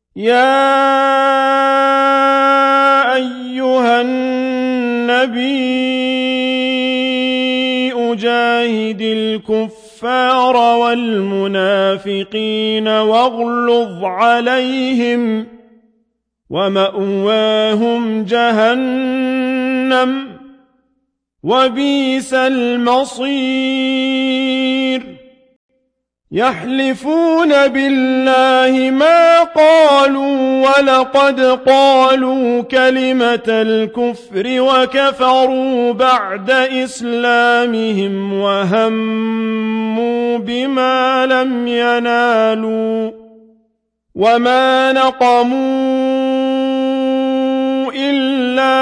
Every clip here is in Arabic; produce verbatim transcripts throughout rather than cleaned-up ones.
يَا أَيُّهَا النَّبِيُّ جَاهِدِ الْكُفَّارَ وَالْمُنَافِقِينَ وَاغْلُظْ عَلَيْهِمْ ۚ وَمَأْوَاهُمْ جَهَنَّمُ ۖ وَبِئْسَ الْمَصِيرُ يَحْلِفُونَ بِاللَّهِ مَا قَالُوا وَلَقَدْ قَالُوا كَلِمَةَ الْكُفْرِ وَكَفَرُوا بَعْدَ إِسْلَامِهِمْ وَهَمُّوا بِمَا لَمْ يَنَالُوا ۚ وَمَا نَقَمُوا إِلَّا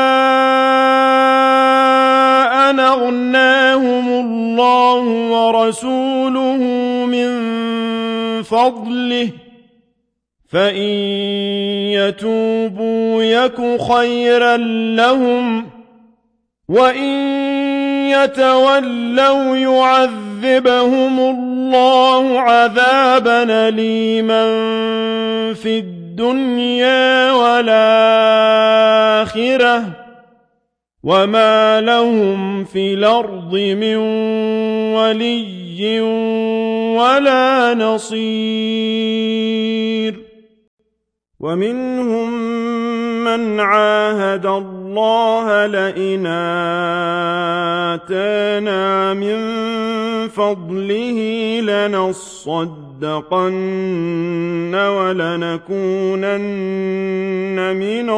أَنْ أَغْنَاهُمُ اللَّهُ وَرَسُولُهُ مِنْ فَضْلِهِ ۚ فَإِنْ يَتُوبُوا يَكُ خَيْرًا لَهُمْ ۖ وَإِنْ يَتَوَلَّوْا يُعَذِّبْهُمُ اللَّهُ عَذَابًا أَلِيمًا فِي الدُّنْيَا وَالْآخِرَةِ ۚ وَمَا لَهُمْ فِي الْأَرْضِ مِنْ وَلِيٍّ وَلَا نَصِيرٍ وَمِنْهُمْ مَنْ عَاهَدَ اللَّهَ لَئِنْ آتَانَا مِنْ فَضْلِهِ لَنَصَّدَّقَنَّ وَلَنَكُونَنَّ مِنَ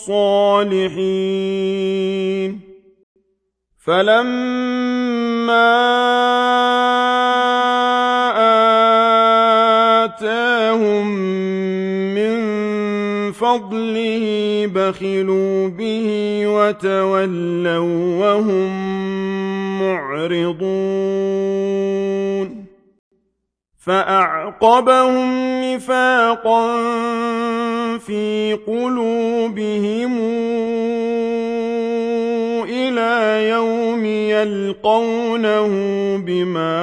الصَّالِحِينَ فَلَمَّا آتَاهُم مِّن فَضْلِهِ بَخِلُوا بِهِ وَتَوَلَّوا وَّهُم مُّعْرِضُونَ فَأَعْقَبَهُمْ نِفَاقًا فِي قُلُوبِهِمْ إِلَىٰ يَوْمِ يَلْقَوْنَهُ بِمَا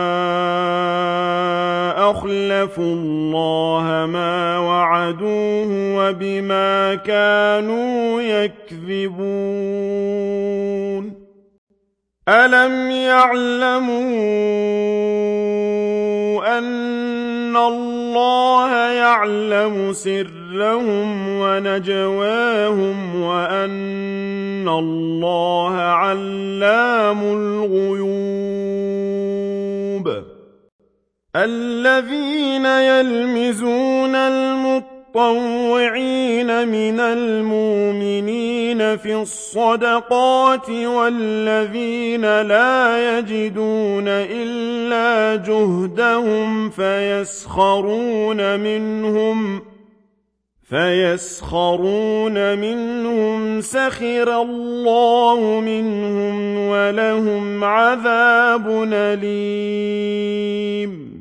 أَخْلَفُوا اللَّهَ مَا وَعَدُوهُ وَبِمَا كَانُوا يَكْذِبُونَ أَلَمْ يَعْلَمُوا أَنَّ اللَّهَ يَعْلَمُ سِرَّهُمْ وَنَجْوَاهُمْ وَأَنَّ اللَّهَ عَلَّامُ الْغُيُوبِ الَّذِينَ يَلْمِزُونَ الْمُطَّوِّعِينَ مِنَ الْمُؤْمِنِينَ فِي الصَّدَقَاتِ وَالَّذِينَ لَا يَجِدُونَ إِلَّا جُهْدَهُمْ فَيَسْخَرُونَ مِنْهُمْ فَيَسْخَرُونَ مِنْهُمْ سَخِرَ اللَّهُ مِنْهُمْ وَلَهُمْ عَذَابٌ أَلِيمٌ